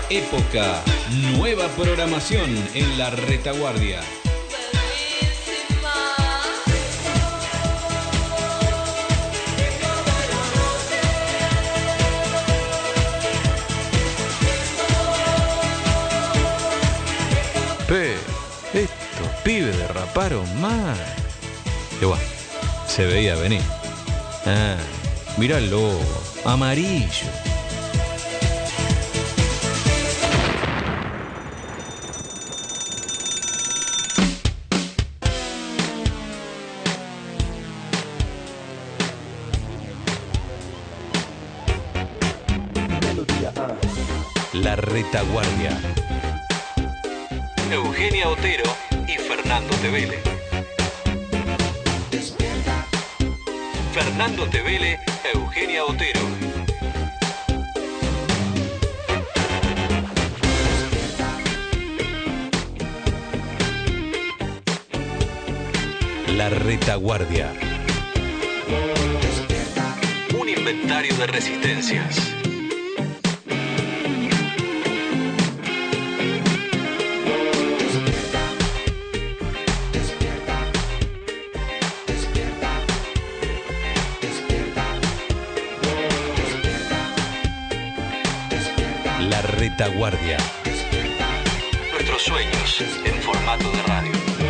época, nueva programación en la retaguardia. Estos pibes derraparon mal. Igual, se veía venir. Ah, mirá el logo, amarillo. La retaguardia. Eugenia Otero y Fernando Tevele. Fernando Tevele, Eugenia Otero. La retaguardia. Un inventario de resistencias. La retaguardia. Nuestros sueños en formato de radio.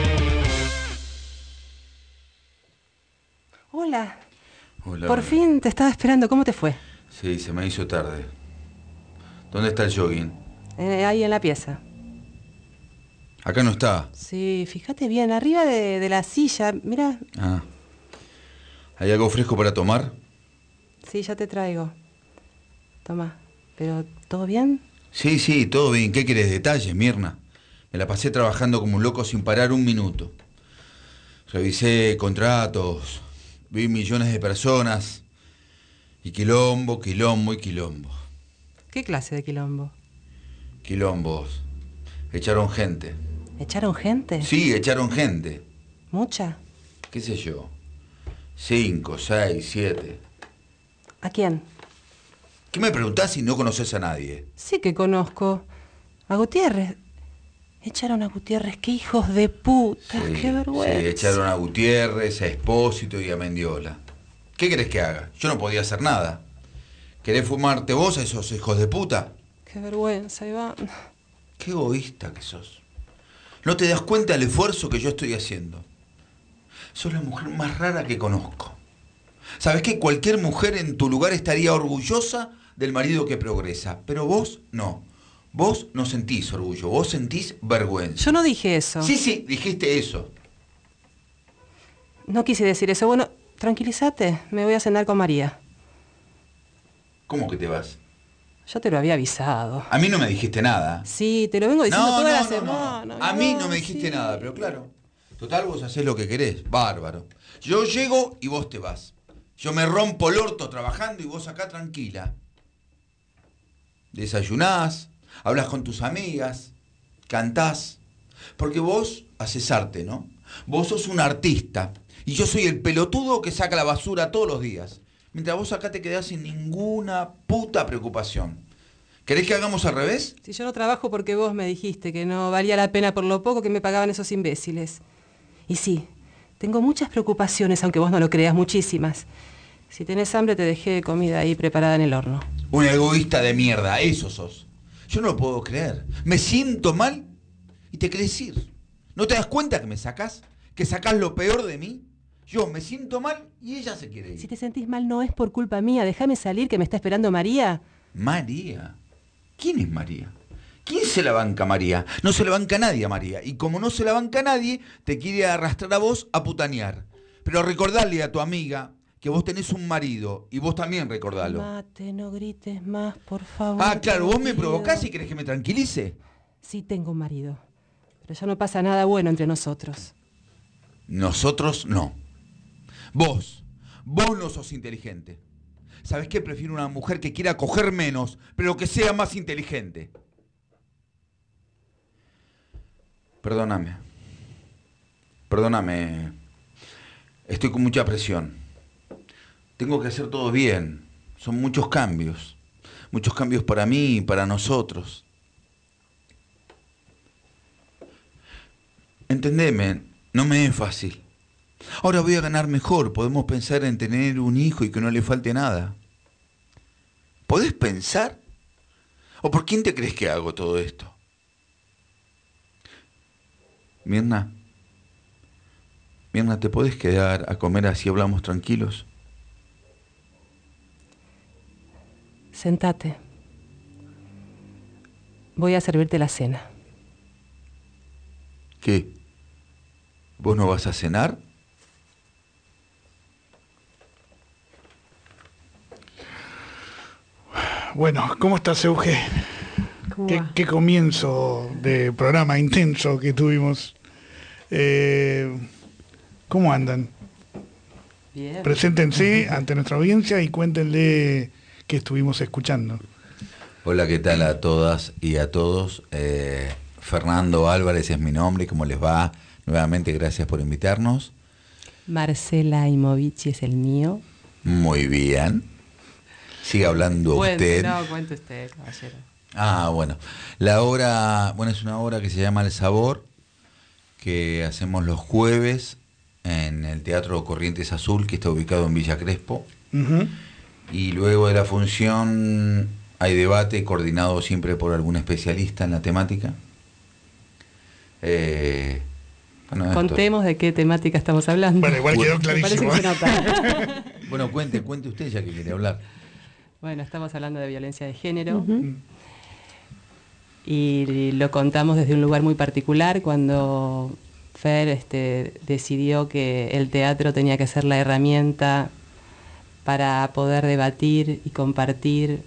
Hola. Hola. Por fin te estaba esperando. ¿Cómo te fue? Sí, se me hizo tarde. ¿Dónde está el jogging? Ahí en la pieza. Acá no está. Sí, fíjate bien, arriba de la silla. Mira. Ah. ¿Hay algo fresco para tomar? Sí, ya te traigo. Toma. ¿Pero todo bien? Sí, todo bien. ¿Qué querés? Detalles, Mirna. Me la pasé trabajando como un loco sin parar un minuto. Revisé contratos, vi millones de personas. Y quilombo. ¿Qué clase de quilombo? Quilombos. Echaron gente. ¿Echaron gente? Sí, echaron gente. ¿Mucha? ¿Qué sé yo? 5, 6, 7. ¿A quién? ¿Qué me preguntás si no conoces a nadie? Sí que conozco. A Gutiérrez. Echaron a Gutiérrez. ¡Qué hijos de puta! Sí, ¡Qué vergüenza! Sí, echaron a Gutiérrez, a Espósito y a Mendiola. ¿Qué querés que haga? Yo no podía hacer nada. ¿Querés fumarte vos a esos hijos de puta? ¡Qué vergüenza, Iván! Qué egoísta que sos. ¿No te das cuenta del esfuerzo que yo estoy haciendo? Sos la mujer más rara que conozco. ¿Sabés que cualquier mujer en tu lugar estaría orgullosa del marido que progresa? Pero vos no. Vos no sentís orgullo, vos sentís vergüenza. Yo no dije eso. Sí, dijiste eso. No quise decir eso. Bueno, tranquilízate. Me voy a cenar con María. ¿Cómo que te vas? Yo te lo había avisado. A mí no me dijiste nada. Sí, te lo vengo diciendo toda la semana. A mí no me dijiste nada, pero claro. Total, vos hacés lo que querés. Bárbaro. Yo llego y vos te vas. Yo me rompo el orto trabajando y vos acá tranquila. Desayunás, hablas con tus amigas, cantás. Porque vos haces arte, ¿no? Vos sos un artista. Y yo soy el pelotudo que saca la basura todos los días. Mientras vos acá te quedás sin ninguna puta preocupación. ¿Querés que hagamos al revés? Si yo no trabajo porque vos me dijiste que no valía la pena por lo poco que me pagaban esos imbéciles. Y sí, tengo muchas preocupaciones, aunque vos no lo creas, muchísimas. Si tenés hambre te dejé comida ahí preparada en el horno. Un egoísta de mierda, eso sos. Yo no lo puedo creer. Me siento mal y te querés ir. ¿No te das cuenta que me sacás? ¿Que sacás lo peor de mí? Yo me siento mal y ella se quiere ir. Si te sentís mal no es por culpa mía. Déjame salir, que me está esperando María. ¿María? ¿Quién es María? ¿Quién se la banca María? No se la banca nadie a María. Y como no se la banca nadie, te quiere arrastrar a vos a putanear. Pero recordale a tu amiga que vos tenés un marido. Y vos también recordalo. Mate, no grites más, por favor. Ah, claro, vos me provocás y querés que me tranquilice. Sí tengo un marido. Pero ya no pasa nada bueno entre nosotros. Nosotros no. Vos no sos inteligente. ¿Sabés qué? Prefiero una mujer que quiera coger menos, pero que sea más inteligente. Perdóname. Estoy con mucha presión. Tengo que hacer todo bien. Son muchos cambios. Muchos cambios para mí y para nosotros. Entendeme, no me es fácil. Ahora voy a ganar mejor, podemos pensar en tener un hijo y que no le falte nada. ¿Podés pensar? ¿O por quién te crees que hago todo esto? Mirna, ¿te podés quedar a comer así hablamos tranquilos? Sentate. Voy a servirte la cena. ¿Qué? ¿Vos no vas a cenar? Bueno, ¿cómo estás, Euge? ¿Qué comienzo de programa intenso que tuvimos? ¿Cómo andan? Bien. Preséntense ante nuestra audiencia y cuéntenle qué estuvimos escuchando. Hola, ¿qué tal a todas y a todos? Fernando Álvarez es mi nombre, ¿cómo les va? Nuevamente, gracias por invitarnos. Marcela Imovici es el mío. Muy bien. Siga hablando usted. No, cuente usted, caballero. Bueno. La obra, es una obra que se llama El Sabor, que hacemos los jueves en el Teatro Corrientes Azul, que está ubicado en Villa Crespo. Uh-huh. Y luego de la función hay debate coordinado siempre por algún especialista en la temática. Contemos de qué temática estamos hablando. Bueno, igual quedó clarísimo. Parece que se nota. Bueno, cuente usted ya que quiere hablar. Bueno, estamos hablando de violencia de género. Uh-huh. Y lo contamos desde un lugar muy particular, cuando Fer decidió que el teatro tenía que ser la herramienta para poder debatir y compartir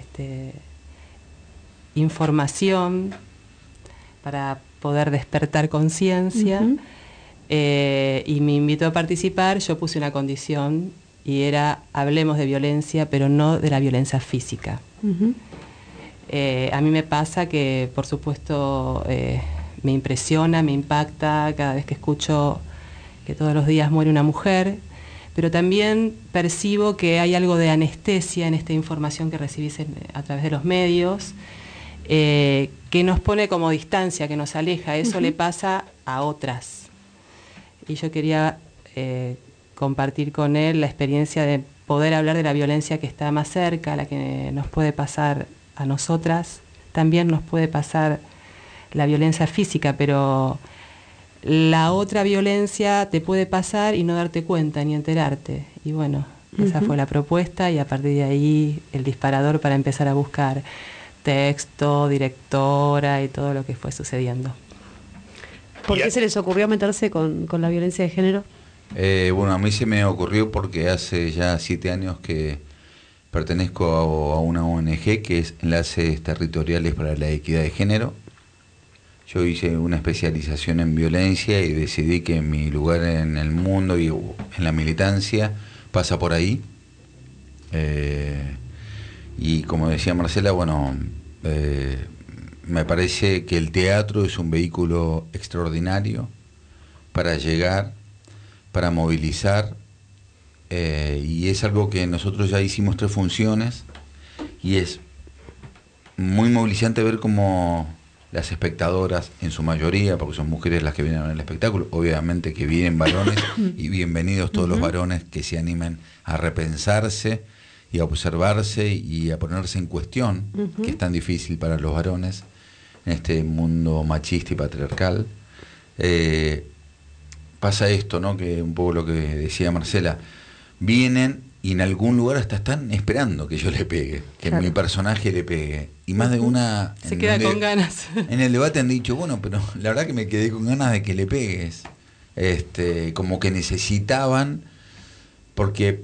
información, para poder despertar conciencia. Uh-huh. Y me invitó a participar. Yo puse una condición y era: hablemos de violencia, pero no de la violencia física. Uh-huh. A mí me pasa que, por supuesto, me impresiona, me impacta cada vez que escucho que todos los días muere una mujer, pero también percibo que hay algo de anestesia en esta información que recibís a través de los medios, que nos pone como distancia, que nos aleja. Eso uh-huh. le pasa a otras. Y yo quería compartir con él la experiencia de poder hablar de la violencia que está más cerca, la que nos puede pasar a nosotras. También nos puede pasar la violencia física, pero la otra violencia te puede pasar y no darte cuenta ni enterarte. Y bueno, uh-huh. esa fue la propuesta, y a partir de ahí el disparador para empezar a buscar texto, directora y todo lo que fue sucediendo. ¿Por qué se les ocurrió meterse con la violencia de género? A mí se me ocurrió porque hace ya 7 años que pertenezco a una ONG que es Enlaces Territoriales para la Equidad de Género. Yo hice una especialización en violencia y decidí que mi lugar en el mundo y en la militancia pasa por ahí. Y como decía Marcela, me parece que el teatro es un vehículo extraordinario para llegar, para movilizar, y es algo que nosotros ya hicimos 3 funciones, y es muy movilizante ver cómo las espectadoras, en su mayoría, porque son mujeres las que vienen al espectáculo, obviamente que vienen varones, y bienvenidos todos los varones que se animen a repensarse y a observarse y a ponerse en cuestión, que es tan difícil para los varones en este mundo machista y patriarcal. Pasa esto, ¿no? Que un poco lo que decía Marcela, vienen y en algún lugar hasta están esperando que yo le pegue, que mi personaje le pegue. Y más de una... Se queda con ganas. En el debate han dicho, pero la verdad que me quedé con ganas de que le pegues. Como que necesitaban, porque,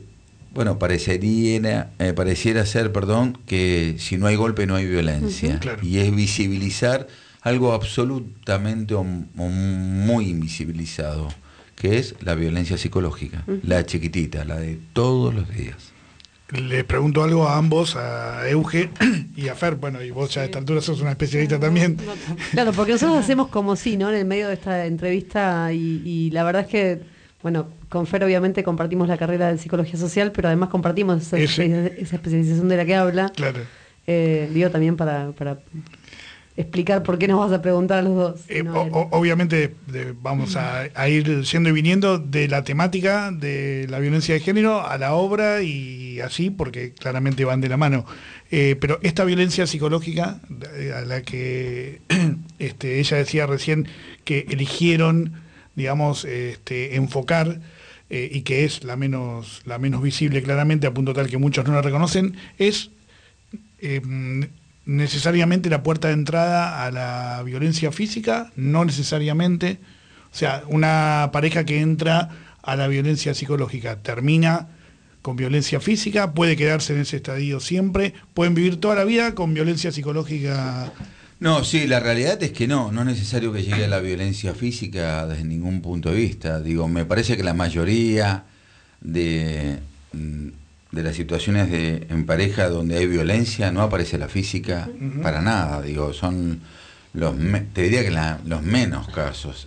pareciera ser, que si no hay golpe no hay violencia. Claro. Y es visibilizar algo absolutamente o muy invisibilizado, que es la violencia psicológica, la chiquitita, la de todos los días. Les pregunto algo a ambos, a Euge y a Fer, y vos ya a esta altura sos una especialista también. Claro, porque nosotros hacemos como si, ¿no? En el medio de esta entrevista, y la verdad es que, con Fer obviamente compartimos la carrera de psicología social, pero además compartimos esa especialización de la que habla. Claro. Digo también para explicar por qué nos vas a preguntar a los dos. Obviamente vamos a ir yendo y viniendo de la temática de la violencia de género a la obra y así, porque claramente van de la mano. Pero esta violencia psicológica, a la que ella decía recién que eligieron, digamos, enfocar, y que es la menos visible claramente, a punto tal que muchos no la reconocen, es necesariamente la puerta de entrada a la violencia física, no necesariamente. O sea, una pareja que entra a la violencia psicológica termina con violencia física, puede quedarse en ese estadio siempre, pueden vivir toda la vida con violencia psicológica. No, sí, la realidad es que no es necesario que llegue a la violencia física desde ningún punto de vista. Digo, me parece que la mayoría de las situaciones en pareja donde hay violencia no aparece la física para nada. Digo, son te diría que los menos casos.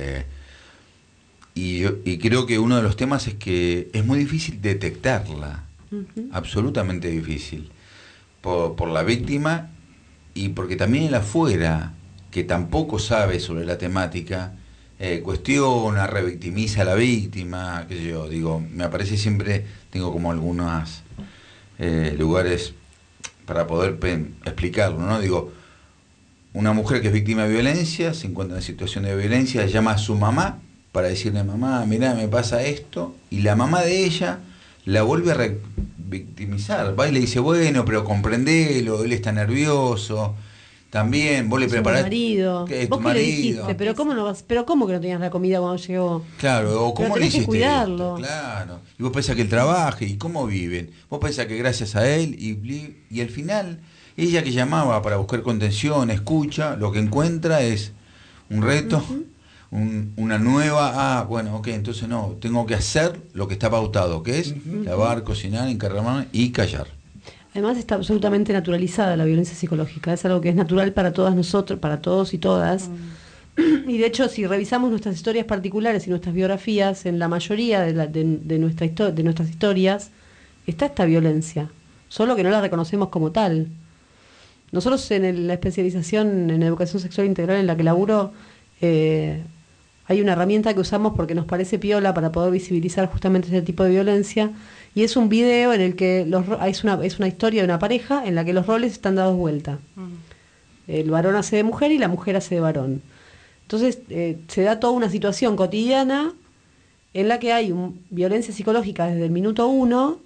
Y creo que uno de los temas es que es muy difícil detectarla, absolutamente difícil, por la víctima y porque también el afuera, que tampoco sabe sobre la temática, cuestiona, revictimiza a la víctima, qué sé yo, digo, me aparece siempre, tengo como algunos lugares para poder explicarlo, ¿no? Digo, una mujer que es víctima de violencia, se encuentra en situación de violencia, llama a su mamá para decirle, mamá, mirá, me pasa esto, y la mamá de ella la vuelve a revictimizar, va y le dice, bueno, pero comprendelo, él está nervioso, también, vos le preparás... Tu marido. ¿Qué es vos tu qué marido? le dijiste, pero cómo que no tenías la comida cuando llegó. Claro, o cómo le hiciste que cuidarlo. esto, claro, y vos pensás que él trabaje, y cómo viven, vos pensás que gracias a él, y al final, ella que llamaba para buscar contención, escucha, lo que encuentra es un reto, una nueva, bueno, ok, entonces no, tengo que hacer lo que está pautado, que es lavar, cocinar, encargarme y callar. Además está absolutamente naturalizada la violencia psicológica, es algo que es natural para todas nosotros, para todos y todas. Y de hecho, si revisamos nuestras historias particulares y nuestras biografías, en la mayoría de nuestras historias está esta violencia, solo que no la reconocemos como tal. Nosotros en la especialización en educación sexual integral en la que laburo, hay una herramienta que usamos porque nos parece piola para poder visibilizar justamente este tipo de violencia, y es un video en el que es una historia de una pareja en la que los roles están dados vuelta. El varón hace de mujer y la mujer hace de varón. Entonces se da toda una situación cotidiana en la que hay violencia psicológica desde el minuto 1,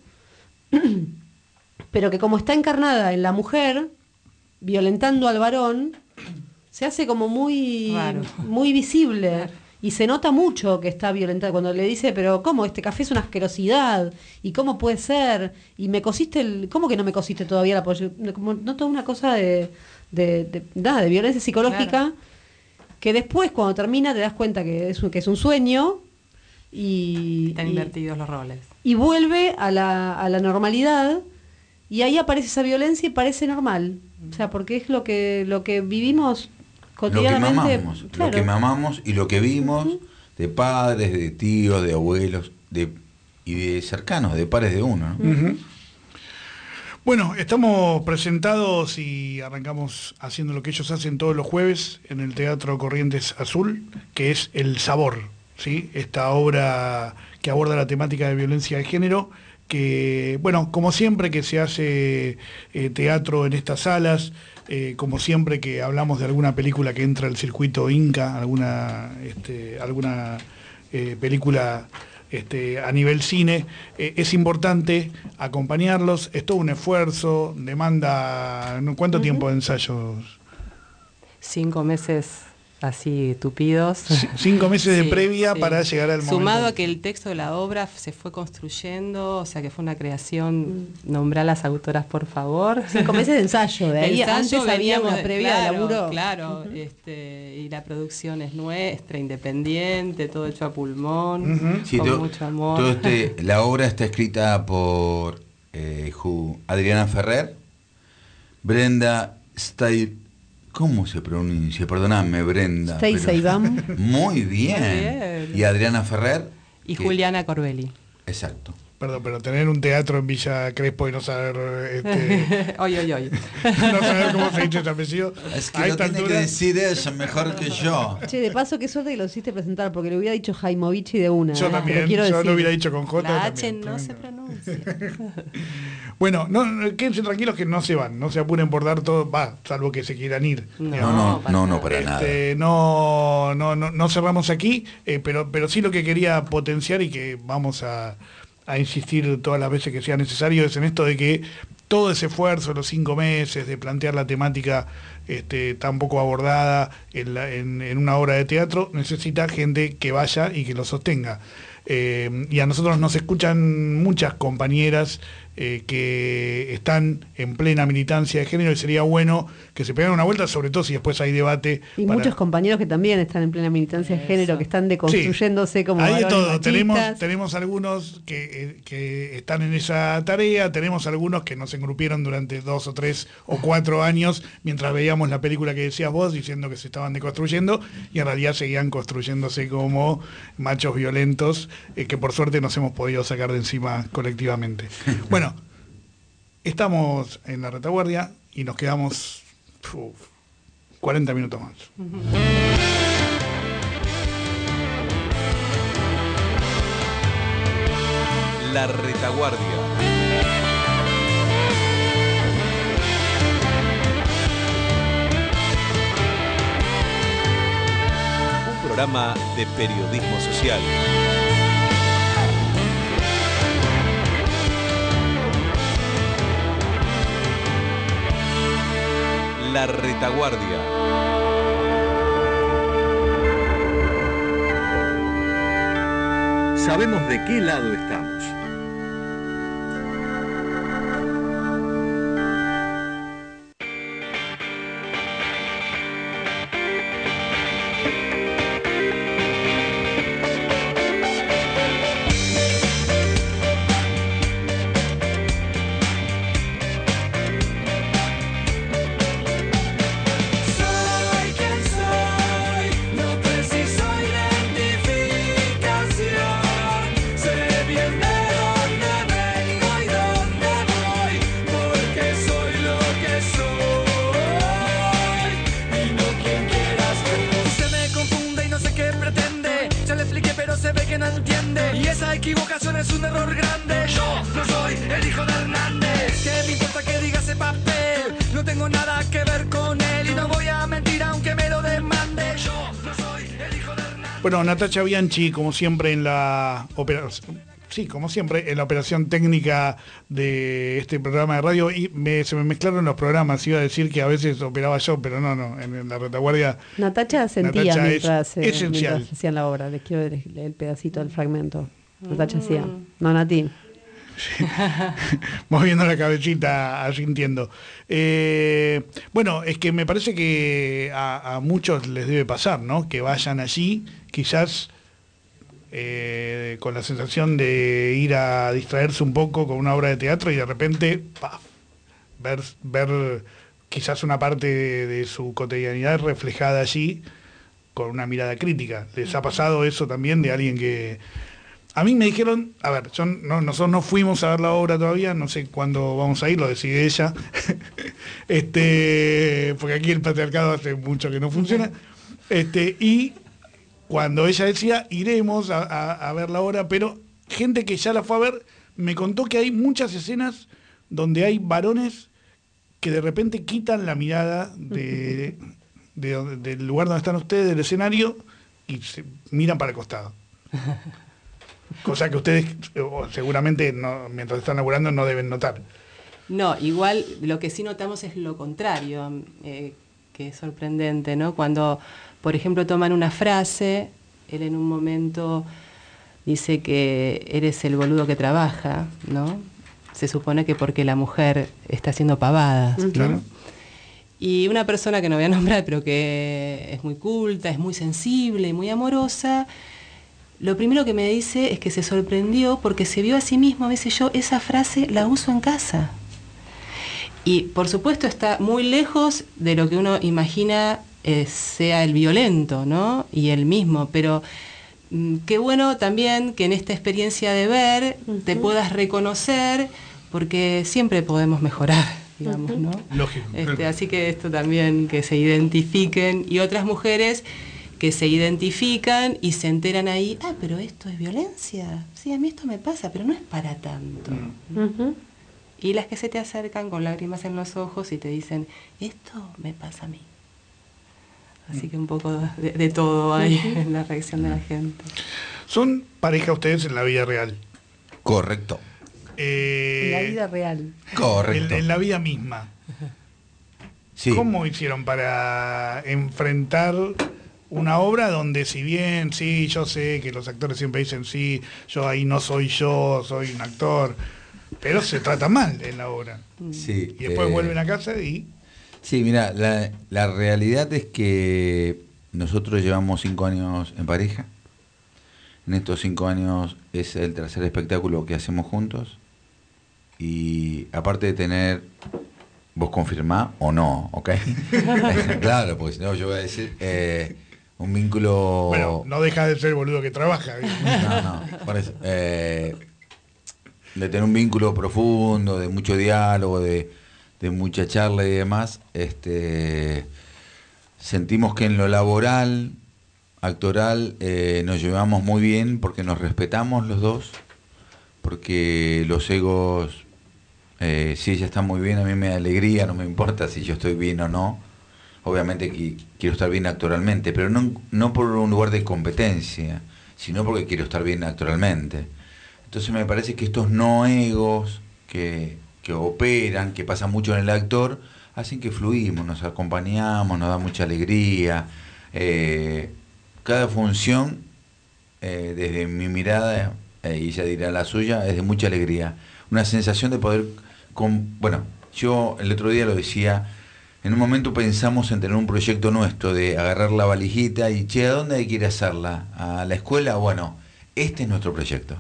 pero que como está encarnada en la mujer, violentando al varón, se hace como muy visible. Claro. Y se nota mucho que está violentado cuando le dice, pero ¿cómo? Este café es una asquerosidad, ¿y cómo puede ser? Y me cosiste ¿cómo que no me cosiste todavía la pollo? Como noto una cosa de violencia psicológica, claro, que después cuando termina te das cuenta que es un sueño y están invertidos los roles. Y vuelve a la normalidad, y ahí aparece esa violencia y parece normal. O sea, porque es lo que vivimos cotidianamente, lo que mamamos y lo que vimos de padres, de tíos, de abuelos, y de cercanos, de pares de uno, ¿no? Bueno, estamos presentados y arrancamos haciendo lo que ellos hacen todos los jueves en el Teatro Corrientes Azul, que es El Sabor, ¿sí? Esta obra que aborda la temática de violencia de género, que, bueno, como siempre que se hace teatro en estas salas, como siempre que hablamos de alguna película que entra al circuito Inca, alguna película a nivel cine, es importante acompañarlos, es todo un esfuerzo, demanda, ¿cuánto tiempo de ensayos? 5 meses así tupidos. 5 meses de previa para llegar al momento. Sumado a que el texto de la obra se fue construyendo, o sea que fue una creación, nombrá a las autoras por favor. 5 meses de ensayo, de ahí antes había una previa de laburo. Claro, y la producción es nuestra, independiente, todo hecho a pulmón, sí, con mucho amor. La obra está escrita por Adriana Ferrer, Brenda Stay. ¿Cómo se pronuncia? Perdóname, Brenda. Muy bien. Y Adriana Ferrer. Y Juliana Corbelli. Exacto. Perdón, pero tener un teatro en Villa Crespo y no saber Oy. no saber cómo se dice ese apellido. Es que lo tiene que decir ella mejor que yo. Che, de paso, qué suerte que lo hiciste presentar, porque le hubiera dicho Jaimovici de una. Yo también, quiero yo decir. lo hubiera dicho con J. La H también, no se tremendo. pronuncia. Bueno, no, quédense tranquilos que no se van, no se apuren por dar todo, salvo que se quieran ir. No, para nada. No cerramos aquí, pero sí lo que quería potenciar y que vamos a insistir todas las veces que sea necesario es en esto de que todo ese esfuerzo, los 5 meses de plantear la temática tan poco abordada en una obra de teatro, necesita gente que vaya y que lo sostenga. Y a nosotros nos escuchan muchas compañeras que están en plena militancia de género y sería bueno que se peguen una vuelta, sobre todo si después hay debate. Y muchos compañeros que también están en plena militancia de género, que están deconstruyéndose como hay de varones todo. machistas. Tenemos algunos que están en esa tarea, tenemos algunos que nos engrupieron durante 2 o 3 o 4 años mientras veíamos la película que decías vos, diciendo que se estaban deconstruyendo y en realidad seguían construyéndose como machos violentos que por suerte nos hemos podido sacar de encima colectivamente. Bueno, estamos en la retaguardia y nos quedamos 40 minutos más. La retaguardia. Un programa de periodismo social. La retaguardia. Sabemos de qué lado estamos. Bueno, Natacha Bianchi, como siempre en la operación técnica de este programa de radio, y se me mezclaron los programas, iba a decir que a veces operaba yo, pero no, en la retaguardia. Natacha sentía mientras esencial. hacían la obra, les quiero leer el pedacito del fragmento. Natacha hacía, no Nati. Sí. Moviendo la cabecita, asintiendo. Bueno, es que me parece que a muchos les debe pasar, ¿no? Que vayan allí, quizás con la sensación de ir a distraerse un poco con una obra de teatro y de repente ver quizás una parte de su cotidianidad reflejada allí con una mirada crítica. ¿Les ha pasado eso también de alguien que... A mí me dijeron, a ver, nosotros no fuimos a ver la obra todavía, no sé cuándo vamos a ir, lo decide ella, porque aquí el patriarcado hace mucho que no funciona, y cuando ella decía, iremos a ver la obra, pero gente que ya la fue a ver me contó que hay muchas escenas donde hay varones que de repente quitan la mirada del lugar donde están ustedes, del escenario, y se miran para el costado. Cosa que ustedes seguramente mientras están laburando no deben notar. No, igual lo que sí notamos es lo contrario, que es sorprendente, ¿no? Cuando, por ejemplo, toman una frase, él en un momento dice que eres el boludo que trabaja, ¿no? Se supone que porque la mujer está haciendo pavadas, ¿no? Claro. Y una persona que no voy a nombrar, pero que es muy culta, es muy sensible y muy amorosa, lo primero que me dice es que se sorprendió porque se vio a sí mismo, a veces yo esa frase la uso en casa. Y por supuesto está muy lejos de lo que uno imagina sea el violento, ¿no? Y el mismo, pero qué bueno también que en esta experiencia de ver te puedas reconocer, porque siempre podemos mejorar, digamos, ¿no? Lógico. Así que esto también, que se identifiquen, y otras mujeres que se identifican y se enteran ahí, pero esto es violencia, sí, a mí esto me pasa, pero no es para tanto. Y las que se te acercan con lágrimas en los ojos y te dicen, esto me pasa a mí. Así que un poco de todo hay en la reacción de la gente. ¿Son pareja ustedes en la vida real? Correcto. En la vida real. Correcto. En la vida misma. Sí. ¿Cómo hicieron para enfrentar una obra donde, si bien, sí, yo sé que los actores siempre dicen, sí, yo ahí no soy yo, soy un actor, pero se trata mal en la obra? Sí. Y después vuelven a casa y... Sí, mira, la realidad es que nosotros llevamos 5 años en pareja. En estos 5 años es el tercer espectáculo que hacemos juntos. Y aparte de tener, vos confirmá o no, ¿ok? Claro, pues si no, yo voy a decir, un vínculo... Bueno, no deja de ser el boludo que trabaja. No, por eso. De tener un vínculo profundo, de mucho diálogo, de mucha charla y demás, sentimos que en lo laboral, actoral, nos llevamos muy bien porque nos respetamos los dos, porque los egos, si ella está muy bien, a mí me da alegría, no me importa si yo estoy bien o no. Obviamente que quiero estar bien actoralmente, pero no por un lugar de competencia, sino porque quiero estar bien actoralmente. Entonces me parece que estos no egos que operan, que pasa mucho en el actor, hacen que fluimos, nos acompañamos, nos da mucha alegría. Cada función, desde mi mirada, y ella dirá la suya, es de mucha alegría. Una sensación de poder... Bueno, yo el otro día lo decía, en un momento pensamos en tener un proyecto nuestro, de agarrar la valijita y, ¿a dónde quiere hacerla? ¿A la escuela? Bueno, este es nuestro proyecto.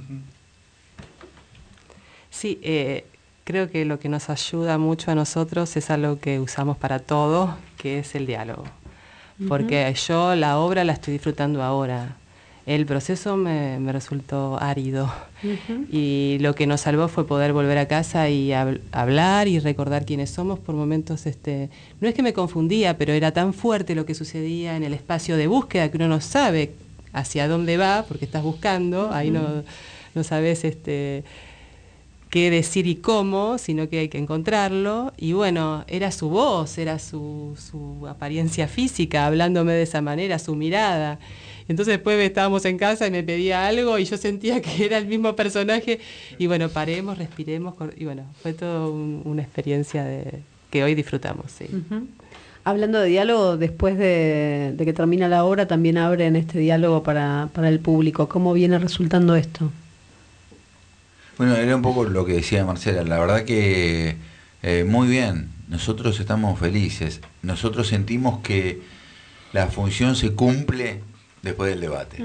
Sí, creo que lo que nos ayuda mucho a nosotros es algo que usamos para todo, que es el diálogo. Porque yo la obra la estoy disfrutando ahora. El proceso me resultó árido. Y lo que nos salvó fue poder volver a casa y hablar y recordar quiénes somos. Por momentos, no es que me confundía, pero era tan fuerte lo que sucedía en el espacio de búsqueda que uno no sabe hacia dónde va, porque estás buscando, ahí no sabes qué decir y cómo, sino que hay que encontrarlo. Y bueno, era su voz, era su apariencia física, hablándome de esa manera, su mirada. Entonces después estábamos en casa y me pedía algo y yo sentía que era el mismo personaje. Y bueno, paremos, respiremos, y bueno, fue todo una experiencia que hoy disfrutamos, sí. Hablando de diálogo, después de que termina la obra, también abren este diálogo para el público. ¿Cómo viene resultando esto? Bueno, era un poco lo que decía Marcela. La verdad que muy bien. Nosotros estamos felices. Nosotros sentimos que la función se cumple después del debate.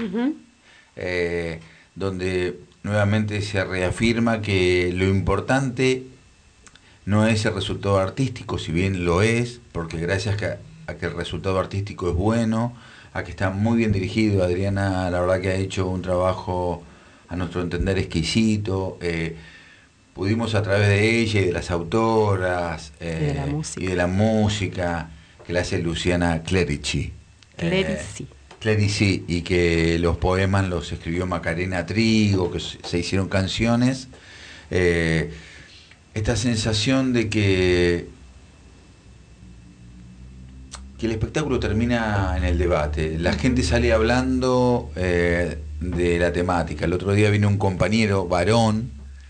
Donde nuevamente se reafirma que lo importante no es el resultado artístico, si bien lo es, porque gracias a que el resultado artístico es bueno, a que está muy bien dirigido. Adriana, la verdad que ha hecho un trabajo, a nuestro entender, exquisito. Pudimos, a través de ella y de las autoras y de la música que la hace Luciana Clerici. Clerici, y que los poemas los escribió Macarena Trigo, que se hicieron canciones. Esta sensación de que el espectáculo termina en el debate. La gente sale hablando de la temática. El otro día vino un compañero varón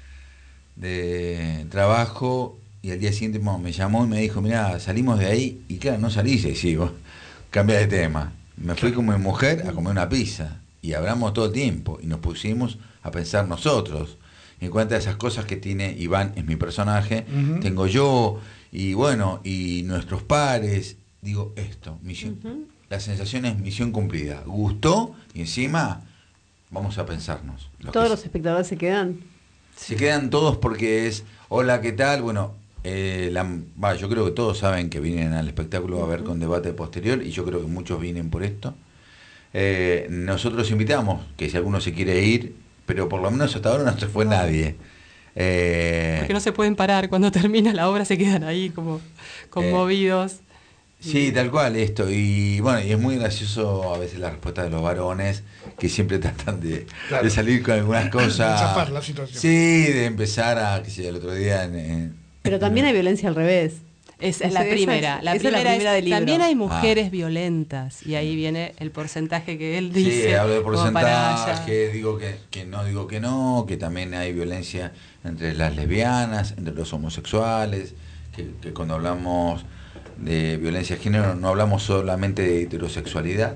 de trabajo y al día siguiente me llamó y me dijo, mirá, salimos de ahí, y claro, no salí, y sí, vos cambia de tema. Me fui con mi mujer a comer una pizza y hablamos todo el tiempo y nos pusimos a pensar nosotros en cuanto a esas cosas que tiene Iván, es mi personaje, tengo yo, y bueno, y nuestros pares. Digo, esto, misión, la sensación es misión cumplida, gustó, y encima vamos a pensarnos. ¿Todos los espectadores se quedan? Se quedan todos porque es, hola, ¿qué tal? Bueno, yo creo que todos saben que vienen al espectáculo a ver con debate posterior, y yo creo que muchos vienen por esto. Nosotros invitamos que si alguno se quiere ir, pero por lo menos hasta ahora no se fue nadie. Porque no se pueden parar, cuando termina la obra se quedan ahí como conmovidos. Sí, tal cual esto. Y bueno, y es muy gracioso a veces la respuesta de los varones, que siempre tratan de salir con algunas cosas. De zafar la situación. Sí, de empezar a, qué sé, el otro día Pero también hay violencia al revés. Esa es la primera. La esa es la primera del libro. También hay mujeres violentas, y ahí viene el porcentaje que él dice. Sí, hablo de porcentaje, digo que no digo que no, que también hay violencia entre las lesbianas, entre los homosexuales, que cuando hablamos de violencia de género no hablamos solamente de heterosexualidad.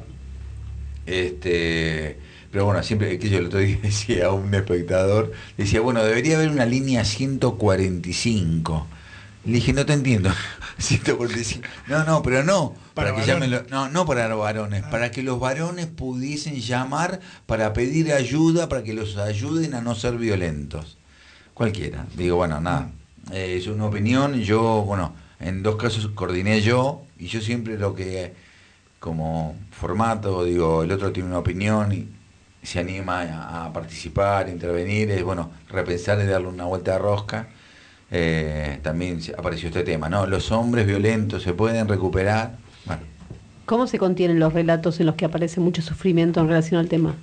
Pero bueno, siempre que yo el otro día decía a un espectador, decía, bueno, debería haber una línea 145. Le dije, no te entiendo. 145. No, pero no. Para que llamen no para los varones, para que los varones pudiesen llamar para pedir ayuda, para que los ayuden a no ser violentos. Cualquiera. Digo, bueno, nada. Es una opinión. Yo, bueno, en 2 casos coordiné yo, y yo siempre lo que, como formato, digo, el otro tiene una opinión y se anima a participar, a intervenir, es bueno, repensar y darle una vuelta de rosca. También apareció este tema, ¿no? Los hombres violentos se pueden recuperar. Bueno. ¿Cómo se contienen los relatos en los que aparece mucho sufrimiento en relación al tema?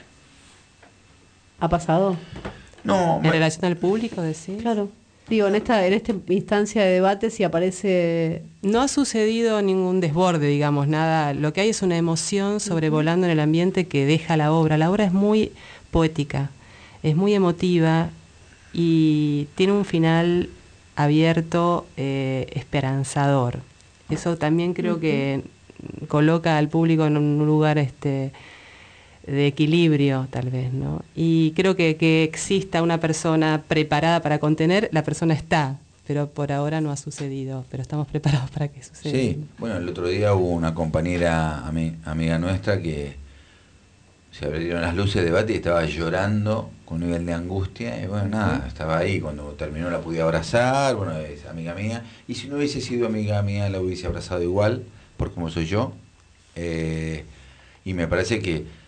¿Ha pasado? No. ¿En relación al público, decís? Claro. Digo, en esta instancia de debate, si aparece... No ha sucedido ningún desborde, digamos, nada. Lo que hay es una emoción sobrevolando en el ambiente que deja la obra. La obra es muy poética, es muy emotiva y tiene un final abierto, esperanzador. Eso también creo que coloca al público en un lugar de equilibrio, tal vez, ¿no? Y creo que exista una persona preparada para contener, la persona está, pero por ahora no ha sucedido, pero estamos preparados para que suceda. Sí, bueno, el otro día hubo una compañera, amiga nuestra, que se abrieron las luces de debate y estaba llorando con un nivel de angustia, y bueno, nada, estaba ahí, cuando terminó la pude abrazar, bueno, es amiga mía, y si no hubiese sido amiga mía la hubiese abrazado igual, por como soy yo, y me parece que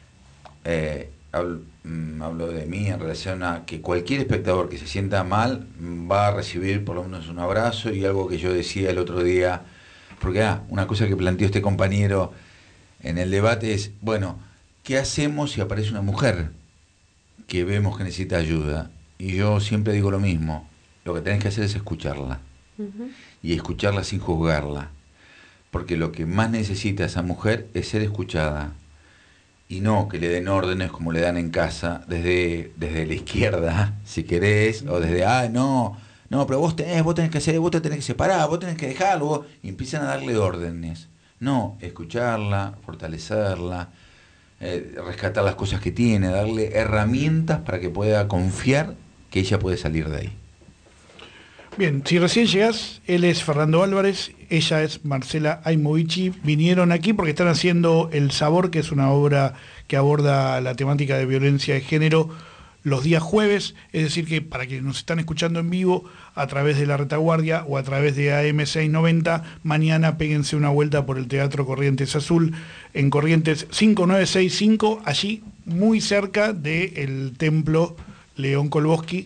hablo de mí en relación a que cualquier espectador que se sienta mal va a recibir por lo menos un abrazo, y algo que yo decía el otro día, porque una cosa que planteó este compañero en el debate es, bueno, ¿qué hacemos si aparece una mujer que vemos que necesita ayuda? Y yo siempre digo lo mismo, lo que tenés que hacer es escucharla, y escucharla sin juzgarla, porque lo que más necesita esa mujer es ser escuchada, y no que le den órdenes como le dan en casa, desde la izquierda, si querés, o desde, no, pero vos tenés que hacer, vos te tenés que separar, vos tenés que dejarlo, y empiezan a darle órdenes. No, escucharla, fortalecerla, rescatar las cosas que tiene, darle herramientas para que pueda confiar que ella puede salir de ahí. Bien, si recién llegás, él es Fernando Álvarez, ella es Marcela Aymovici. Vinieron aquí porque están haciendo El Sabor, que es una obra que aborda la temática de violencia de género, los días jueves. Es decir, que para quienes nos están escuchando en vivo a través de La Retaguardia o a través de AM690, mañana péguense una vuelta por el Teatro Corrientes Azul, en Corrientes 5965, allí muy cerca del Templo León Kolboski.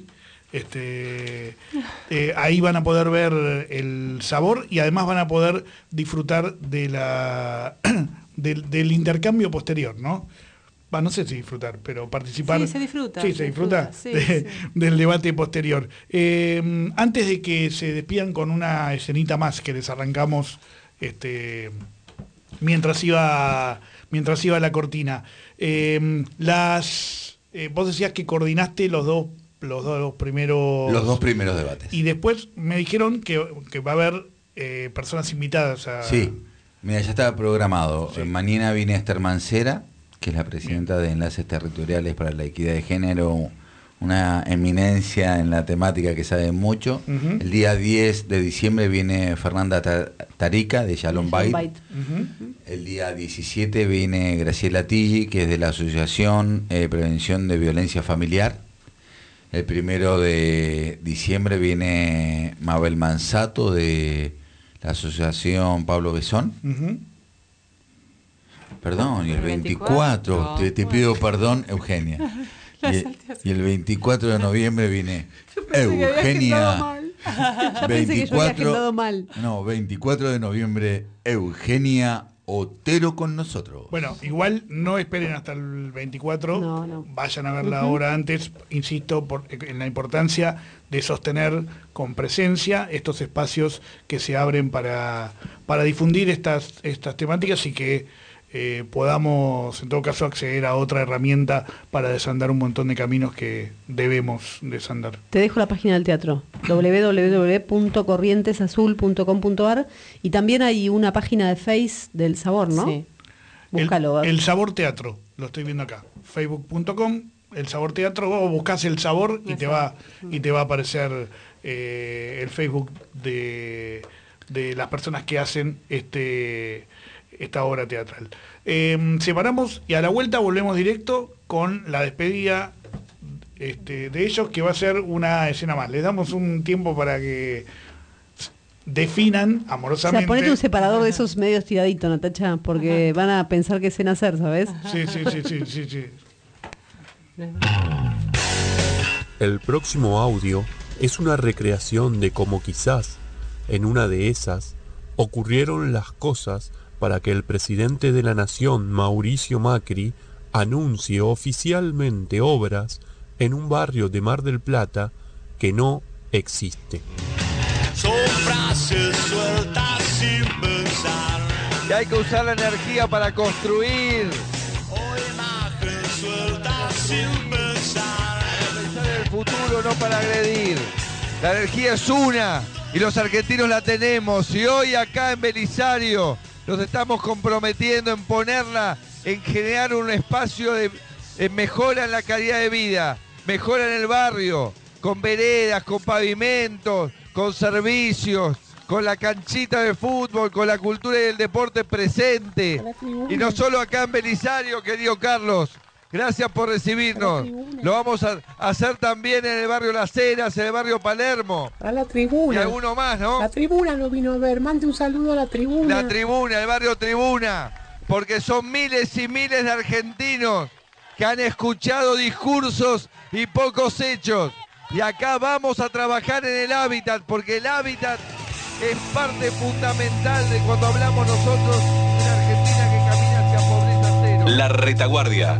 Ahí van a poder ver El Sabor, y además van a poder disfrutar de del intercambio posterior, ¿no? No sé si disfrutar, pero participar. Sí, se disfruta. Sí, se disfruta sí. del debate posterior. Antes de que se despidan con una escenita más que les arrancamos mientras iba la cortina, vos decías que coordinaste los dos primeros debates. Y después me dijeron que va a haber personas invitadas a... Sí, mira, ya estaba programado. Sí. Mañana viene Esther Mancera, que es la presidenta de Enlaces Territoriales para la Equidad de Género, una eminencia en la temática que sabe mucho. El día 10 de diciembre viene Fernanda Tarica, de Shalom Bait. El día 17 viene Graciela Tilli, que es de la Asociación Prevención de Violencia Familiar. El 1 de diciembre viene Mabel Mansato, de la Asociación Pablo Besón. Perdón, y el 24, 24, te pido perdón, Eugenia. Y el 24 de noviembre vine. Eugenia. Ya pensé que yo había agendado mal. No, 24 de noviembre, Eugenia Otero con nosotros. Bueno, igual no esperen hasta el 24, No. Vayan a ver la obra antes, insisto, en la importancia de sostener con presencia estos espacios que se abren para difundir estas temáticas y que podamos, en todo caso, acceder a otra herramienta para desandar un montón de caminos que debemos desandar. Te dejo la página del teatro, www.corrientesazul.com.ar, y también hay una página de Face del Sabor, ¿no? Sí. Búscalo. El Sabor Teatro, lo estoy viendo acá, facebook.com, El Sabor Teatro, o buscas El Sabor y te va a aparecer el Facebook de las personas que hacen esta obra teatral. Separamos y a la vuelta volvemos directo con la despedida de ellos, que va a ser una escena más. Les damos un tiempo para que definan amorosamente. O sea, ponete un separador de esos medios tiraditos, Natacha, porque van a pensar qué escena hacer, ¿sabes? Sí. El próximo audio es una recreación de cómo quizás, en una de esas, ocurrieron las cosas para que el presidente de la Nación, Mauricio Macri, anuncie oficialmente obras en un barrio de Mar del Plata que no existe. Son frases sueltas sin pensar. Y hay que usar la energía para construir. O imágenes sueltas sin pensar. Pensar en el futuro, no para agredir. La energía es una y los argentinos la tenemos. Y hoy acá en Belisario nos estamos comprometiendo en ponerla, en generar un espacio de mejora en la calidad de vida, mejora en el barrio, con veredas, con pavimentos, con servicios, con la canchita de fútbol, con la cultura y el deporte presente. Y no solo acá en Belisario, querido Carlos. Gracias por recibirnos. Lo vamos a hacer también en el barrio Las Heras, en el barrio Palermo. A la tribuna. Y alguno más, ¿no? La tribuna lo vino a ver. Mande un saludo a la tribuna. La tribuna, el barrio Tribuna. Porque son miles y miles de argentinos que han escuchado discursos y pocos hechos. Y acá vamos a trabajar en el hábitat, porque el hábitat es parte fundamental de cuando hablamos nosotros de una Argentina que camina hacia pobreza cero. La Retaguardia.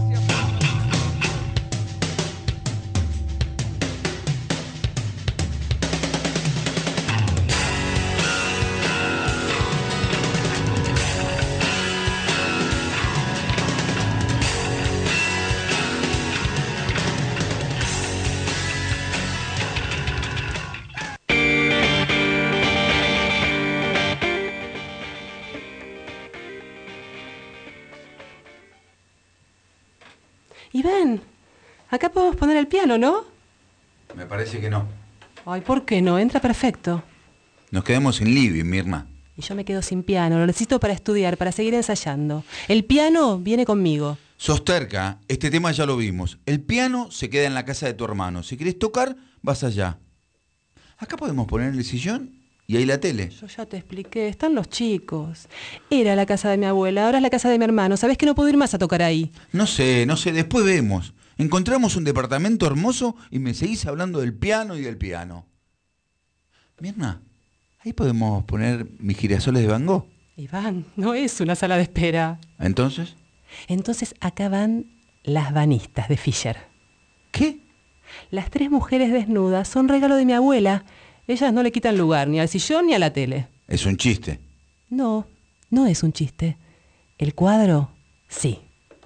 Y ven, acá podemos poner el piano, ¿no? Me parece que no. Ay, ¿por qué no? Entra perfecto. Nos quedamos sin living, Mirna. Y yo me quedo sin piano, lo necesito para estudiar, para seguir ensayando. El piano viene conmigo. Sos terca, este tema ya lo vimos. El piano se queda en la casa de tu hermano. Si querés tocar, vas allá. Acá podemos poner el sillón y ahí la tele. Yo ya te expliqué, están los chicos. Era la casa de mi abuela, ahora es la casa de mi hermano. ¿Sabés que no puedo ir más a tocar ahí? No sé, después vemos. Encontramos un departamento hermoso y me seguís hablando del piano y del piano. Mirna, ahí podemos poner mis girasoles de Van Gogh. Iván, no es una sala de espera. ¿Entonces? Entonces acá van las banistas de Fischer. ¿Qué? Las 3 mujeres desnudas son regalo de mi abuela. Ellas no le quitan lugar ni al sillón ni a la tele. Es un chiste. No, no es un chiste. El cuadro, sí.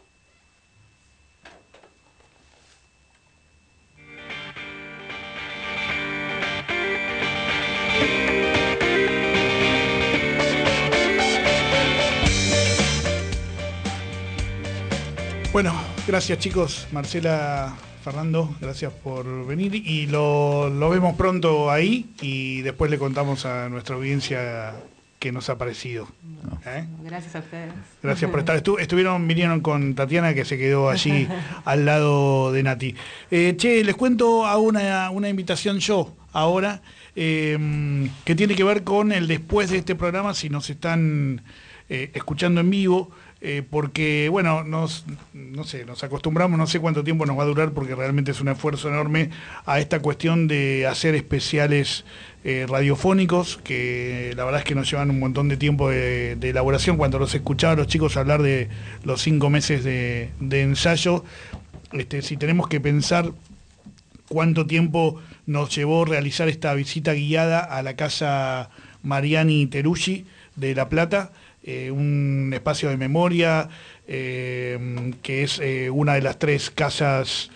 Bueno, gracias chicos, Marcela, Fernando, gracias por venir y lo vemos pronto ahí y después le contamos a nuestra audiencia qué nos ha parecido. Gracias a ustedes. Gracias por estar. Vinieron con Tatiana, que se quedó allí al lado de Nati. Les cuento, hago una invitación yo ahora. que tiene que ver con el después de este programa, si nos están escuchando en vivo, porque, bueno, nos acostumbramos, no sé cuánto tiempo nos va a durar, porque realmente es un esfuerzo enorme a esta cuestión de hacer especiales radiofónicos, que la verdad es que nos llevan un montón de tiempo de elaboración. Cuando los escuchaba a los chicos hablar de los 5 meses de ensayo, si tenemos que pensar cuánto tiempo nos llevó realizar esta visita guiada a la casa Mariani Teruggi de La Plata, un espacio de memoria, que es una de las 3 casas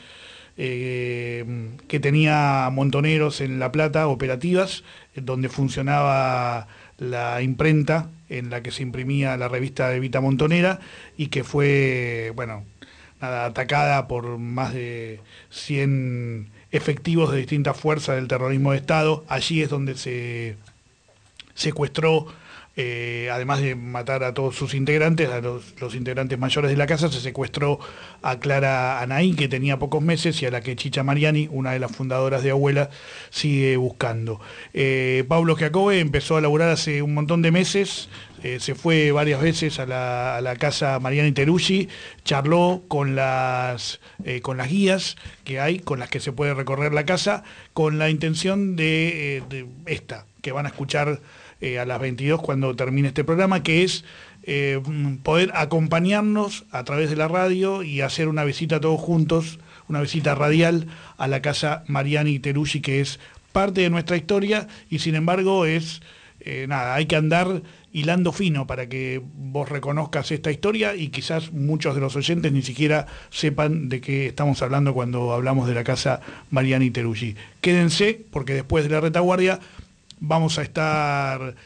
que tenía Montoneros en La Plata, operativas, donde funcionaba la imprenta en la que se imprimía la revista de Vita Montonera, y que fue, atacada por más de 100 efectivos de distintas fuerzas del terrorismo de Estado. Allí es donde se secuestró, además de matar a todos sus integrantes, a los integrantes mayores de la casa, se secuestró a Clara Anaí, que tenía pocos meses, y a la que Chicha Mariani, una de las fundadoras de Abuela, sigue buscando. Pablo Giacobbe empezó a laburar hace un montón de meses, se fue varias veces a la casa Mariani Teruggi, charló con las guías que hay, con las que se puede recorrer la casa, con la intención de esta, que van a escuchar a las 22 cuando termine este programa, que es poder acompañarnos a través de la radio y hacer una visita todos juntos, una visita radial a la casa Mariani Teruggi, que es parte de nuestra historia, y sin embargo es, hay que andar hilando fino para que vos reconozcas esta historia, y quizás muchos de los oyentes ni siquiera sepan de qué estamos hablando cuando hablamos de la casa Mariani Teruggi. Quédense, porque después de la retaguardia vamos a estar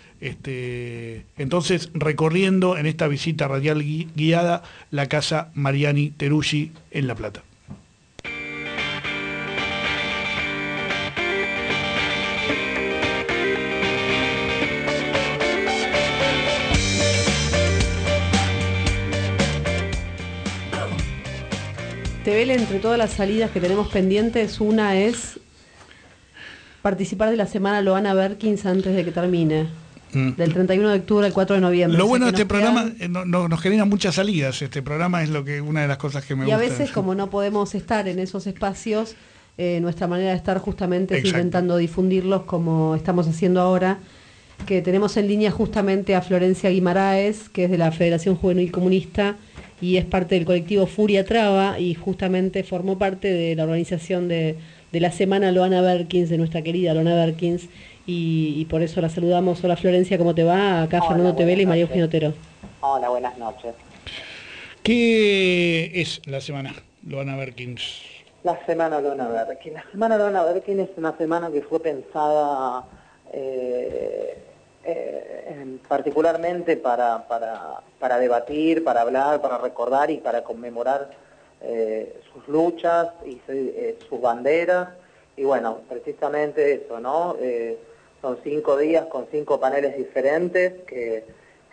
entonces recorriendo en esta visita radial guiada la casa Mariani Teruggi en La Plata. Tevele, entre todas las salidas que tenemos pendientes, una es participar de la semana Loana Berkins antes de que termine, del 31 de octubre al 4 de noviembre. Lo bueno de este programa, nos genera muchas salidas. Este programa es una de las cosas que me gusta. Y a veces, como no podemos estar en esos espacios, nuestra manera de estar justamente es intentando difundirlos, como estamos haciendo ahora, que tenemos en línea justamente a Florencia Guimaraes, que es de la Federación Juvenil Comunista y es parte del colectivo Furia Traba, y justamente formó parte de la organización de la semana Loana Berkins, de nuestra querida Loana Berkins, y por eso la saludamos. Hola Florencia, ¿cómo te va? Acá Hola, Fernando Tevele y María Eugenia Otero. Hola, buenas noches. ¿Qué es la semana Loana Berkins? La semana Loana Berkins. La semana Loana Berkins es una semana que fue pensada particularmente para debatir, para hablar, para recordar y para conmemorar sus luchas y sus banderas. Y bueno, precisamente eso, ¿no? Son 5 días con 5 paneles diferentes que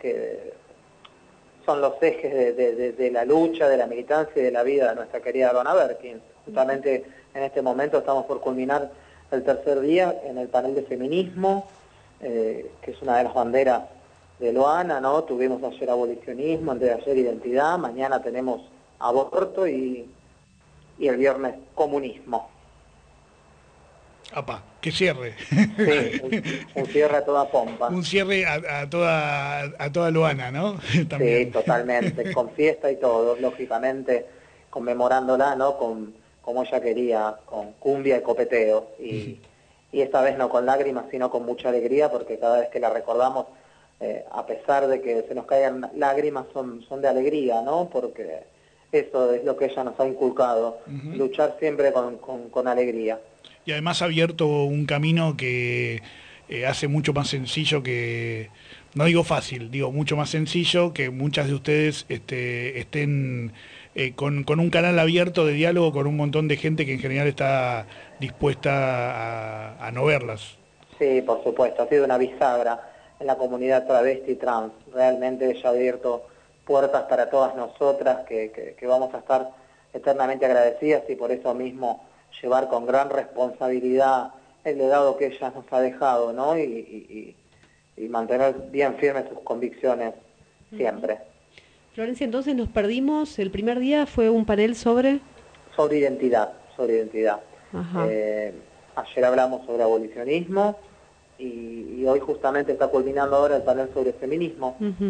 son los ejes de la lucha, de la militancia y de la vida de nuestra querida Loana Berkins. Justamente en este momento estamos por culminar el 3er día en el panel de feminismo, que es una de las banderas de Loana, ¿no? Tuvimos ayer abolicionismo, antes de ayer identidad, mañana tenemos aborto y el viernes comunismo. ¡Apa! ¡Que cierre! Sí, un cierre a toda pompa. Un cierre a toda Loana, ¿no? También. Sí, totalmente, con fiesta y todo, lógicamente conmemorándola, ¿no? Como ella quería, con cumbia y copeteo. Y esta vez no con lágrimas, sino con mucha alegría, porque cada vez que la recordamos, a pesar de que se nos caigan lágrimas, son de alegría, ¿no? Porque eso es lo que ella nos ha inculcado, luchar siempre con alegría. Y además ha abierto un camino que hace mucho más sencillo que, no digo fácil, digo mucho más sencillo que muchas de ustedes estén con un canal abierto de diálogo con un montón de gente que en general está dispuesta a no verlas. Sí, por supuesto, ha sido una bisagra en la comunidad travesti y trans. Realmente ella ha abierto puertas para todas nosotras que vamos a estar eternamente agradecidas, y por eso mismo llevar con gran responsabilidad el legado que ella nos ha dejado, ¿no? Y mantener bien firmes sus convicciones siempre. Florencia, entonces nos perdimos, el primer día fue un panel sobre identidad. Ajá. Ayer hablamos sobre abolicionismo y hoy justamente está culminando ahora el panel sobre feminismo. Uh-huh.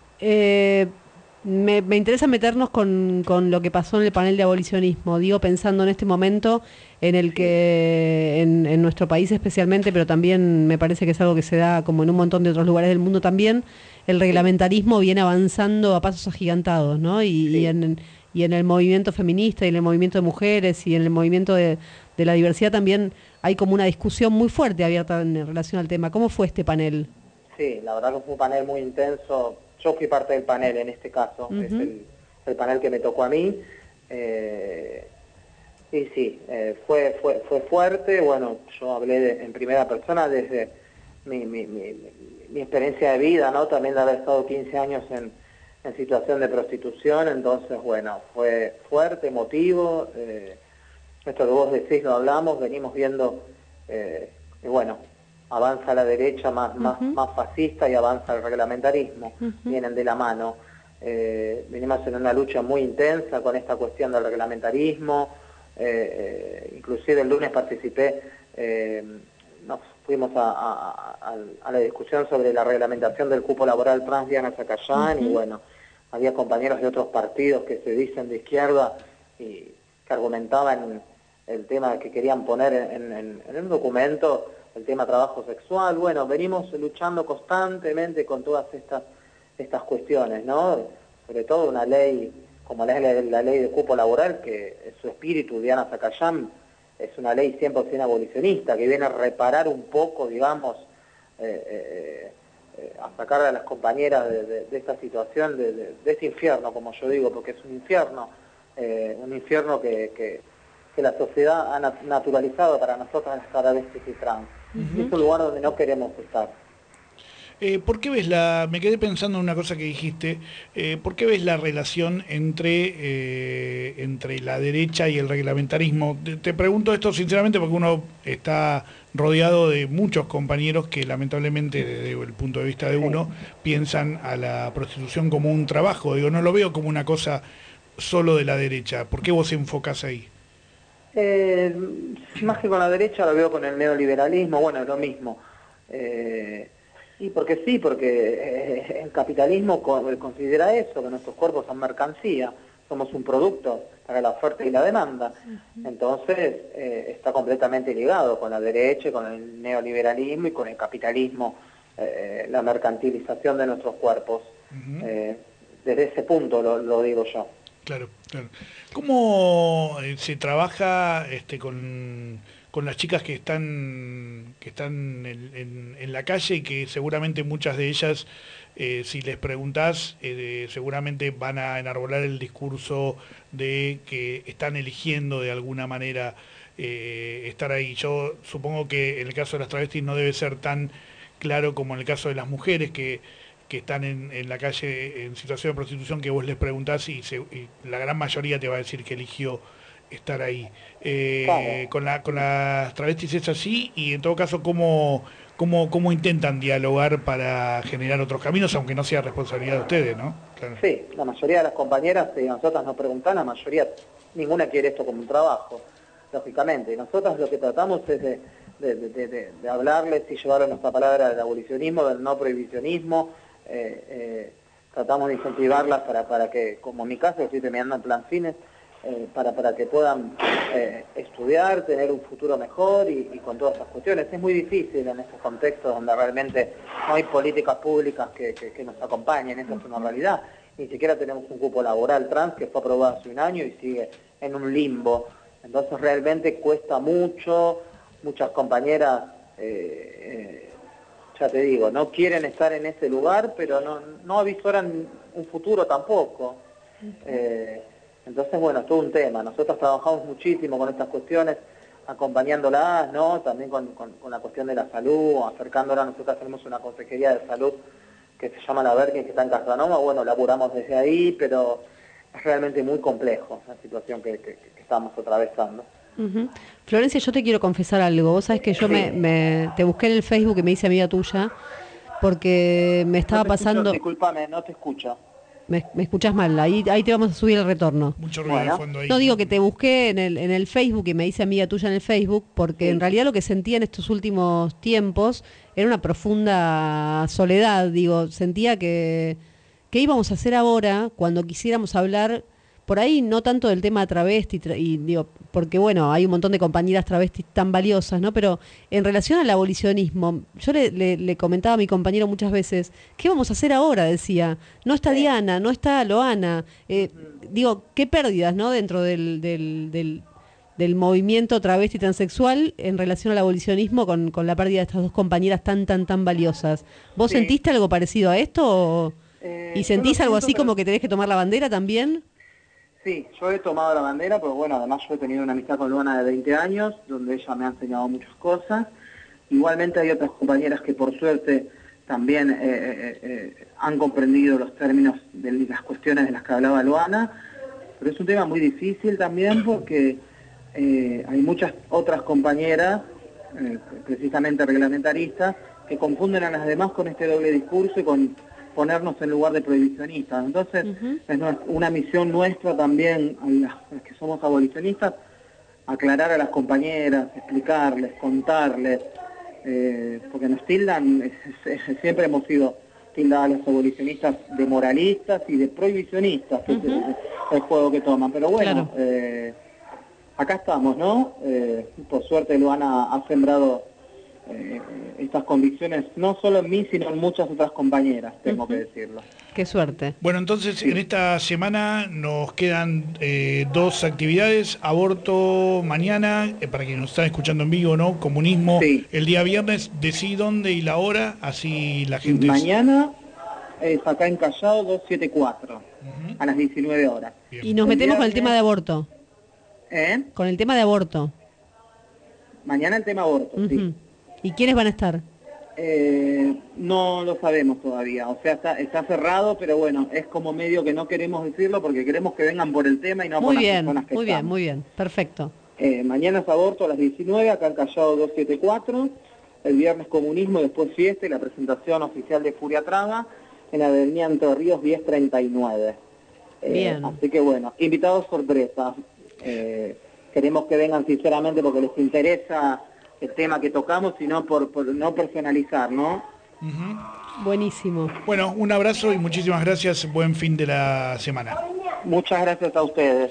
Me interesa meternos con lo que pasó en el panel de abolicionismo, digo, pensando en este momento en el que en nuestro país especialmente, pero también me parece que es algo que se da como en un montón de otros lugares del mundo también, el reglamentarismo viene avanzando a pasos agigantados, ¿no? Y en el movimiento feminista y en el movimiento de mujeres y en el movimiento de la diversidad también hay como una discusión muy fuerte abierta en relación al tema. ¿Cómo fue este panel? Sí, la verdad que fue un panel muy intenso. Yo fui parte del panel en este caso, Uh-huh. es el panel que me tocó a mí. Y sí, fue fuerte. Bueno, yo hablé en primera persona desde mi experiencia de vida, ¿no? También de haber estado 15 años en situación de prostitución. Entonces, bueno, fue fuerte, emotivo. Esto que vos decís lo hablamos, venimos viendo, y bueno, avanza la derecha más fascista y avanza el reglamentarismo, vienen de la mano. Venimos en una lucha muy intensa con esta cuestión del reglamentarismo, inclusive el lunes participé, nos fuimos a la discusión sobre la reglamentación del cupo laboral trans Diana Zacayán, y bueno, había compañeros de otros partidos que se dicen de izquierda y que argumentaban el tema que querían poner en un documento, el tema trabajo sexual. Bueno, venimos luchando constantemente con todas estas cuestiones, ¿no? Sobre todo una ley como la ley de cupo laboral, que su espíritu, Diana Zacayán, es una ley 100% abolicionista, que viene a reparar un poco, digamos, a sacar a las compañeras de esta situación, de este infierno, como yo digo, porque es un infierno que la sociedad ha naturalizado para nosotras las travestis y trans. Uh-huh. Es un lugar donde no queremos estar. ¿Por qué ves me quedé pensando en una cosa que dijiste, ¿por qué ves la relación entre la derecha y el reglamentarismo? Te pregunto esto sinceramente porque uno está rodeado de muchos compañeros que lamentablemente desde el punto de vista de uno piensan a la prostitución como un trabajo. Digo, no lo veo como una cosa solo de la derecha. ¿Por qué vos enfocás ahí? Más que con la derecha lo veo con el neoliberalismo, bueno, es lo mismo. Y porque sí, porque el capitalismo considera eso, que nuestros cuerpos son mercancía, somos un producto para la oferta y la demanda. Entonces está completamente ligado con la derecha, con el neoliberalismo y con el capitalismo, la mercantilización de nuestros cuerpos. Desde ese punto lo digo yo. Claro, claro. ¿Cómo se trabaja con las chicas que están en la calle y que seguramente muchas de ellas, si les preguntás, seguramente van a enarbolar el discurso de que están eligiendo de alguna manera estar ahí? Yo supongo que en el caso de las travestis no debe ser tan claro como en el caso de las mujeres que están en la calle en situación de prostitución, que vos les preguntás y la gran mayoría te va a decir que eligió estar ahí. Claro. Con las travestis es así, y en todo caso, ¿cómo intentan dialogar para generar otros caminos, aunque no sea responsabilidad de ustedes, ¿no? Claro. Sí, la mayoría de las compañeras, si nosotras nos preguntan, la mayoría, ninguna quiere esto como un trabajo, lógicamente. Nosotras lo que tratamos es de hablarles y llevar nuestra palabra del abolicionismo, del no prohibicionismo. Tratamos de incentivarlas para que, como en mi caso, estoy terminando en plan fines, para que puedan estudiar, tener un futuro mejor y con todas esas cuestiones. Es muy difícil en estos contextos donde realmente no hay políticas públicas que nos acompañen, esa es una realidad. Ni siquiera tenemos un cupo laboral trans que fue aprobado hace un año y sigue en un limbo. Entonces realmente cuesta mucho, muchas compañeras, ya te digo, no quieren estar en ese lugar, pero no avisoran un futuro tampoco. Entonces, bueno, es todo un tema. Nosotros trabajamos muchísimo con estas cuestiones, acompañándolas, ¿no? También con la cuestión de la salud, acercándolas. Nosotros tenemos una consejería de salud que se llama La Verguen, que está en Casanova. Bueno, laburamos desde ahí, pero es realmente muy complejo la situación que estamos atravesando. Ujú. Florencia, yo te quiero confesar algo. Vos sabés que yo te busqué en el Facebook y me hice amiga tuya porque me estaba pasando... Disculpame, no te escucho. Me escuchás mal, ahí te vamos a subir el retorno. Mucho ruido de fondo ahí. No, digo que te busqué en el Facebook y me hice amiga tuya en el Facebook porque en realidad lo que sentía en estos últimos tiempos era una profunda soledad. Digo, sentía que ¿qué íbamos a hacer ahora cuando quisiéramos hablar, por ahí no tanto del tema travesti, y digo, porque bueno, hay un montón de compañeras travestis tan valiosas, ¿no? Pero en relación al abolicionismo, yo le comentaba a mi compañero muchas veces, ¿qué vamos a hacer ahora? Decía, no está Diana, no está Loana, digo, qué pérdidas, ¿no? Dentro del movimiento travesti transexual en relación al abolicionismo con la pérdida de estas dos compañeras tan valiosas. ¿Vos sentiste algo parecido a esto? ¿Y sentís algo así como que tenés que tomar la bandera también? Sí, yo he tomado la bandera, pero bueno, además yo he tenido una amistad con Luana de 20 años, donde ella me ha enseñado muchas cosas. Igualmente hay otras compañeras que por suerte también han comprendido los términos de las cuestiones de las que hablaba Luana, pero es un tema muy difícil también porque hay muchas otras compañeras, precisamente reglamentaristas, que confunden a las demás con este doble discurso y con ponernos en lugar de prohibicionistas. Entonces, es una misión nuestra también, a las que somos abolicionistas, aclarar a las compañeras, explicarles, contarles, porque nos tildan, siempre hemos sido tildados los abolicionistas de moralistas y de prohibicionistas, que es el juego que toman. Pero bueno, acá estamos, ¿no? Por suerte Luana ha sembrado estas convicciones, no solo en mí, sino en muchas otras compañeras, tengo que decirlo. Qué suerte. Bueno, entonces en esta semana nos quedan 2 actividades: aborto mañana, para quienes nos están escuchando en vivo, ¿no? Comunismo el día viernes. Decí dónde y la hora, así la gente... Mañana es acá en Callao 274, a las 19 horas. Bien. Y nos metemos con el tema de aborto. Con el tema de aborto. Mañana el tema aborto, sí. ¿Y quiénes van a estar? No lo sabemos todavía, o sea, está cerrado, pero bueno, es como medio que no queremos decirlo porque queremos que vengan por el tema y no por las personas que están. Muy bien, perfecto. Mañana es aborto a las 19, acá en Callao 274, el viernes comunismo, después fiesta y la presentación oficial de Furia Traba en la avenida Entre Ríos 1039. Bien. Así que bueno, invitados sorpresa. Queremos que vengan sinceramente porque les interesa el tema que tocamos y no por no personalizar, ¿no? Buenísimo. Bueno, un abrazo y muchísimas gracias. Buen fin de la semana. Muchas gracias a ustedes.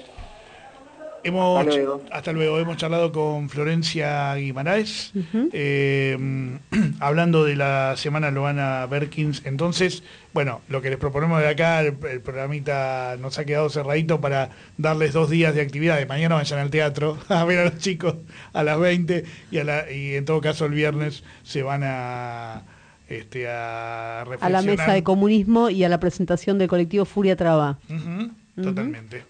Hasta luego. Hemos charlado con Florencia Guimaraes, hablando de la semana Loana Berkins. Entonces, bueno, lo que les proponemos de acá, el programita nos ha quedado cerradito para darles 2 días de actividades. Mañana vayan al teatro a ver a los chicos a las 20 y en todo caso el viernes se van a reflexionar. A la mesa de comunismo y a la presentación del colectivo Furia Traba. Totalmente.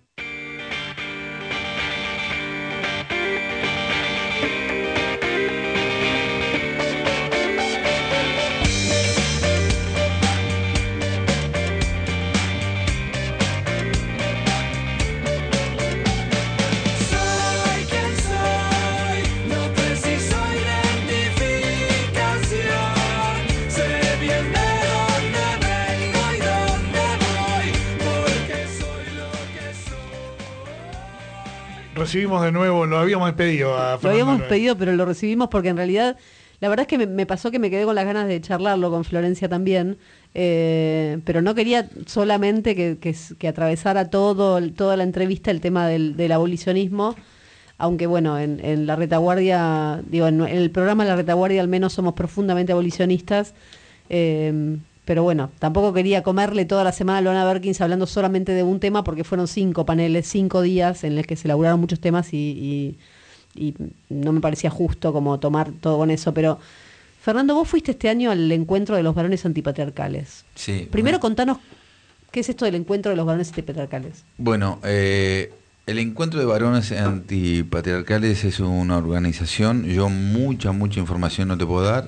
Recibimos de nuevo, lo habíamos pedido a Fernando. Lo habíamos pedido, pero lo recibimos porque en realidad, la verdad es que me pasó que me quedé con las ganas de charlarlo con Florencia también, pero no quería solamente que atravesara toda la entrevista el tema del abolicionismo, aunque bueno, en la retaguardia, digo, en el programa La Retaguardia al menos somos profundamente abolicionistas, pero bueno, tampoco quería comerle toda la semana a Loana Berkins hablando solamente de un tema porque fueron 5 paneles, 5 días en los que se elaboraron muchos temas y no me parecía justo como tomar todo con eso. Pero, Fernando, vos fuiste este año al encuentro de los varones antipatriarcales. Sí. Primero contanos qué es esto del encuentro de los varones antipatriarcales. Bueno, el encuentro de varones antipatriarcales es una organización. Yo mucha información no te puedo dar.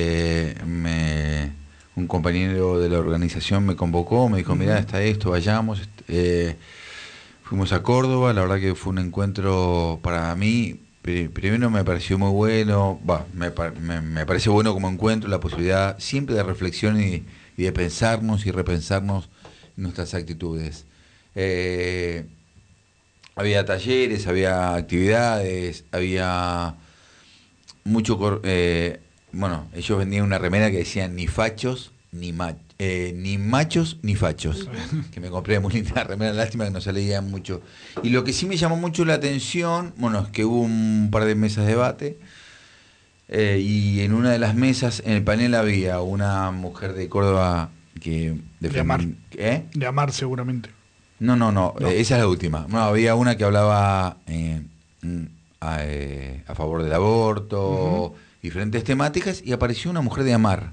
Un compañero de la organización me convocó, me dijo, mirá, está esto, vayamos. Fuimos a Córdoba, la verdad que fue un encuentro para mí primero me pareció muy bueno, me parece bueno como encuentro la posibilidad siempre de reflexión y de pensarnos y repensarnos nuestras actitudes. Había talleres, había actividades, había mucho... bueno, ellos vendían una remera que decía ni fachos, ni machos, ni fachos. Que me compré muy linda remera, lástima que no se leía mucho. Y lo que sí me llamó mucho la atención, bueno, es que hubo un par de mesas de debate, y en una de las mesas, en el panel había una mujer de Córdoba que... De Amar. De Amar, seguramente. No, esa es la última. No, había una que hablaba a favor del aborto, diferentes temáticas, y apareció una mujer de Amar.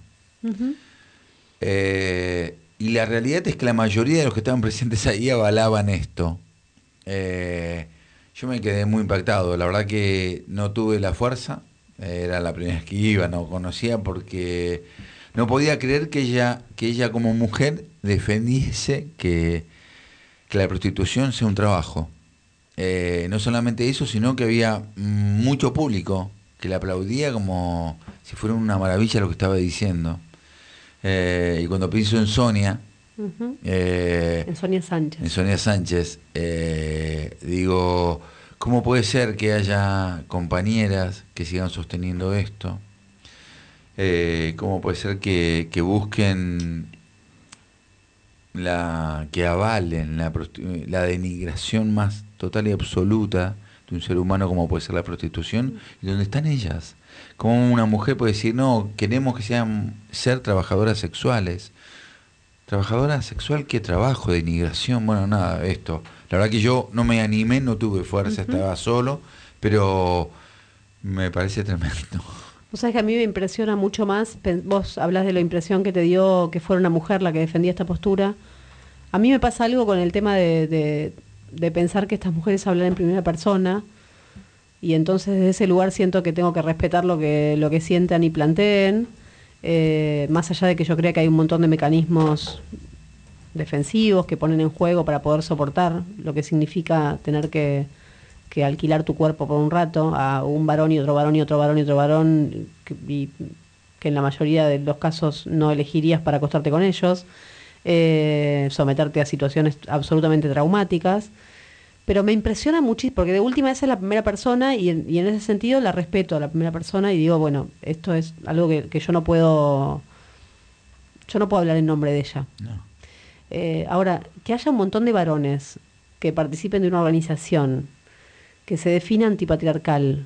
Y la realidad es que la mayoría de los que estaban presentes ahí avalaban esto. Yo me quedé muy impactado. La verdad que no tuve la fuerza. Era la primera vez que iba, no conocía, porque no podía creer que ella como mujer defendiese que la prostitución sea un trabajo. No solamente eso, sino que había mucho público que le aplaudía como si fuera una maravilla lo que estaba diciendo. Y cuando pienso en Sonia, en Sonia Sánchez, digo, ¿cómo puede ser que haya compañeras que sigan sosteniendo esto? ¿Cómo puede ser que busquen que avalen la denigración más total y absoluta de un ser humano como puede ser la prostitución? ¿Y dónde están ellas? ¿Cómo una mujer puede decir, no, queremos que ser trabajadoras sexuales? ¿Trabajadora sexual qué trabajo? ¿Denigración? Bueno, nada, esto. La verdad que yo no me animé, no tuve fuerza, estaba solo, pero me parece tremendo. Vos sabés que a mí me impresiona mucho más, vos hablás de la impresión que te dio que fuera una mujer la que defendía esta postura. A mí me pasa algo con el tema de pensar que estas mujeres hablan en primera persona, y entonces desde ese lugar siento que tengo que respetar lo que sientan y planteen, más allá de que yo crea que hay un montón de mecanismos defensivos que ponen en juego para poder soportar lo que significa tener que alquilar tu cuerpo por un rato a un varón y otro varón y otro varón y otro varón, que en la mayoría de los casos no elegirías para acostarte con ellos, someterte a situaciones absolutamente traumáticas. Pero me impresiona muchísimo, porque de última esa es la primera persona y en ese sentido la respeto a la primera persona y digo, bueno, esto es algo que yo no puedo hablar en nombre de ella. No. Ahora, que haya un montón de varones que participen de una organización que se defina antipatriarcal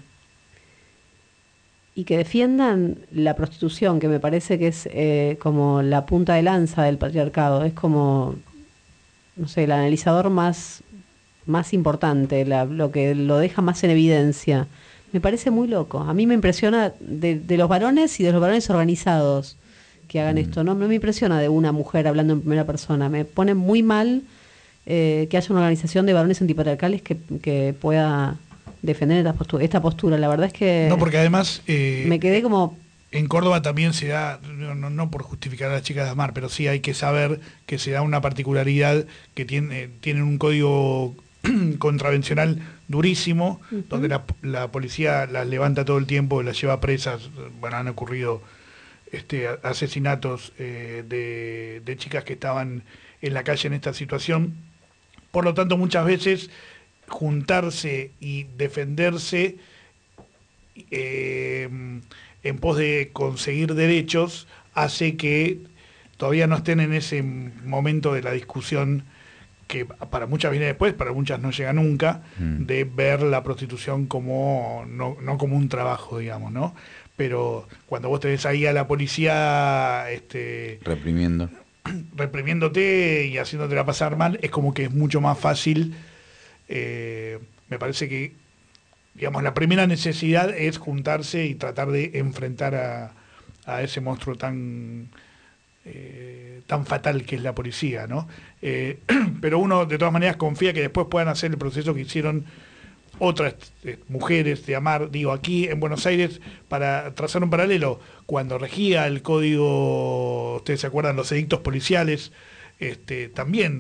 y que defiendan la prostitución, que me parece que es como la punta de lanza del patriarcado, es como, no sé, el analizador más importante, lo que lo deja más en evidencia. Me parece muy loco. A mí me impresiona de los varones y de los varones organizados que hagan esto. No me impresiona de una mujer hablando en primera persona. Me pone muy mal que haya una organización de varones antipatriarcales que pueda defender esta postura. La verdad es que... No, porque además... me quedé como... En Córdoba también se da, no por justificar a las chicas de Amar, pero sí hay que saber que se da una particularidad que tienen un código contravencional durísimo, donde la policía las levanta todo el tiempo, las lleva presas. Bueno, han ocurrido asesinatos de chicas que estaban en la calle en esta situación. Por lo tanto, muchas veces juntarse y defenderse en pos de conseguir derechos hace que todavía no estén en ese momento de la discusión que para muchas viene después, para muchas no llega nunca, de ver la prostitución como no como un trabajo, digamos, ¿no? Pero cuando vos tenés ahí a la policía reprimiéndote y haciéndotela pasar mal, es como que es mucho más fácil. Me parece que, digamos, la primera necesidad es juntarse y tratar de enfrentar a ese monstruo tan fatal que es la policía, ¿no? Pero uno de todas maneras confía que después puedan hacer el proceso que hicieron otras mujeres de Amar. Digo, aquí en Buenos Aires, para trazar un paralelo, cuando regía el código, ustedes se acuerdan, los edictos policiales, también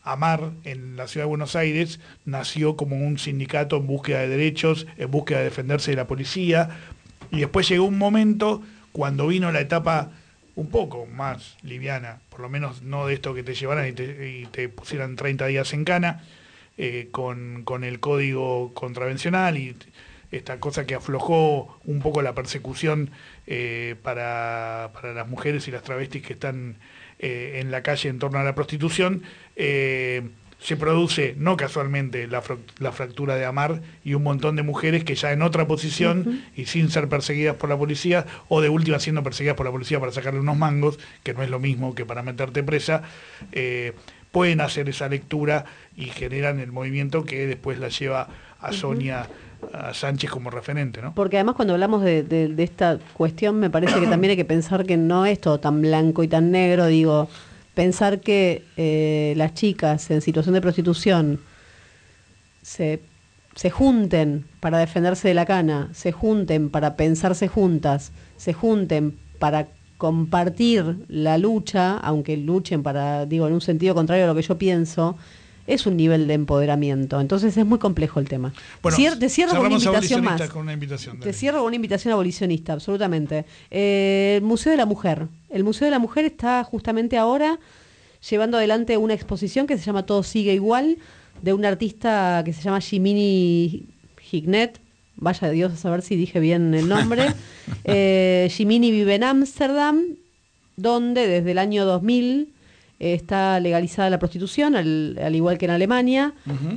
AMAR en la ciudad de Buenos Aires nació como un sindicato en búsqueda de derechos, en búsqueda de defenderse de la policía, y después llegó un momento cuando vino la etapa un poco más liviana, por lo menos no de esto que te llevaran y te pusieran 30 días en cana, con el código contravencional y esta cosa que aflojó un poco la persecución para las mujeres y las travestis que están en la calle en torno a la prostitución. Se produce, no casualmente, la fractura de AMAR y un montón de mujeres que ya en otra posición y sin ser perseguidas por la policía, o de última siendo perseguidas por la policía para sacarle unos mangos, que no es lo mismo que para meterte presa, pueden hacer esa lectura y generan el movimiento que después la lleva a Sonia a Sánchez como referente, ¿no? Porque además cuando hablamos de esta cuestión me parece que también hay que pensar que no es todo tan blanco y tan negro, digo, pensar que las chicas en situación de prostitución se junten para defenderse de la cana, se junten para pensarse juntas, se junten para compartir la lucha, aunque luchen para, digo, en un sentido contrario a lo que yo pienso, es un nivel de empoderamiento. Entonces es muy complejo el tema. Bueno, te cierro con una invitación más. Con una invitación, te cierro con una invitación abolicionista, absolutamente. El Museo de la Mujer. El Museo de la Mujer está justamente ahora llevando adelante una exposición que se llama Todo sigue igual, de un artista que se llama Jiminy Hignet. Vaya Dios a saber si dije bien el nombre. Jiminy vive en Ámsterdam, donde desde el año 2000 está legalizada la prostitución, al igual que en Alemania.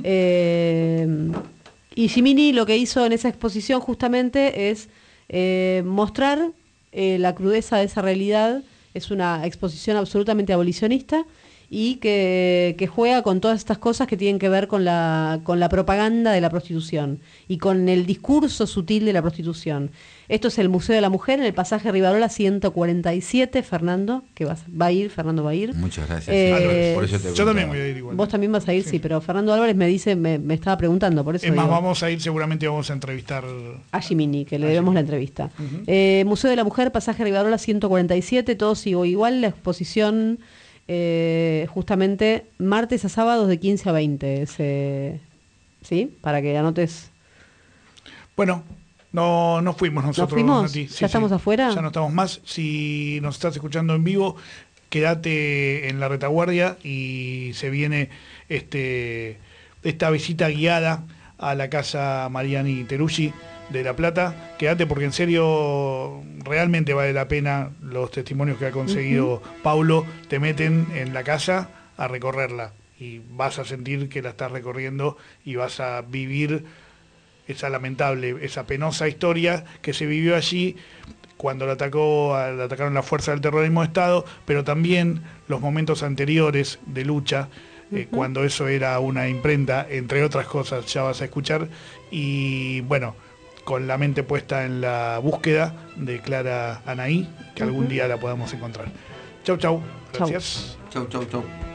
Y Jiminy lo que hizo en esa exposición justamente es mostrar la crudeza de esa realidad. Es una exposición absolutamente abolicionista y que juega con todas estas cosas que tienen que ver con la propaganda de la prostitución y con el discurso sutil de la prostitución. Esto es el Museo de la Mujer en el pasaje Rivarola 147, Fernando, que va a ir. Muchas gracias. Por eso te yo también voy a ir igual. Vos también vas a ir, sí, pero Fernando Álvarez me dice, me estaba preguntando, por eso es más, digo, vamos a ir, seguramente vamos a entrevistar a Jiminy, que le debemos la entrevista. Museo de la Mujer, pasaje Rivarola 147, todo sigo igual, la exposición justamente martes a sábados de 15 a 20. ¿Sí? Para que anotes. Bueno, no fuimos nosotros. ¿No fuimos? Nati. ¿Ya estamos afuera? Ya no estamos más. Si nos estás escuchando en vivo, quédate en la retaguardia y se viene esta visita guiada a la casa Mariani Teruggi de La Plata. Quédate porque en serio realmente vale la pena los testimonios que ha conseguido Paulo. Te meten en la casa a recorrerla y vas a sentir que la estás recorriendo y vas a vivir esa lamentable, esa penosa historia que se vivió allí cuando la atacaron las fuerzas del terrorismo de Estado, pero también los momentos anteriores de lucha, cuando eso era una imprenta, entre otras cosas, ya vas a escuchar. Y bueno, con la mente puesta en la búsqueda de Clara Anaí, que algún día la podamos encontrar. Chau, chau. Gracias. Chau.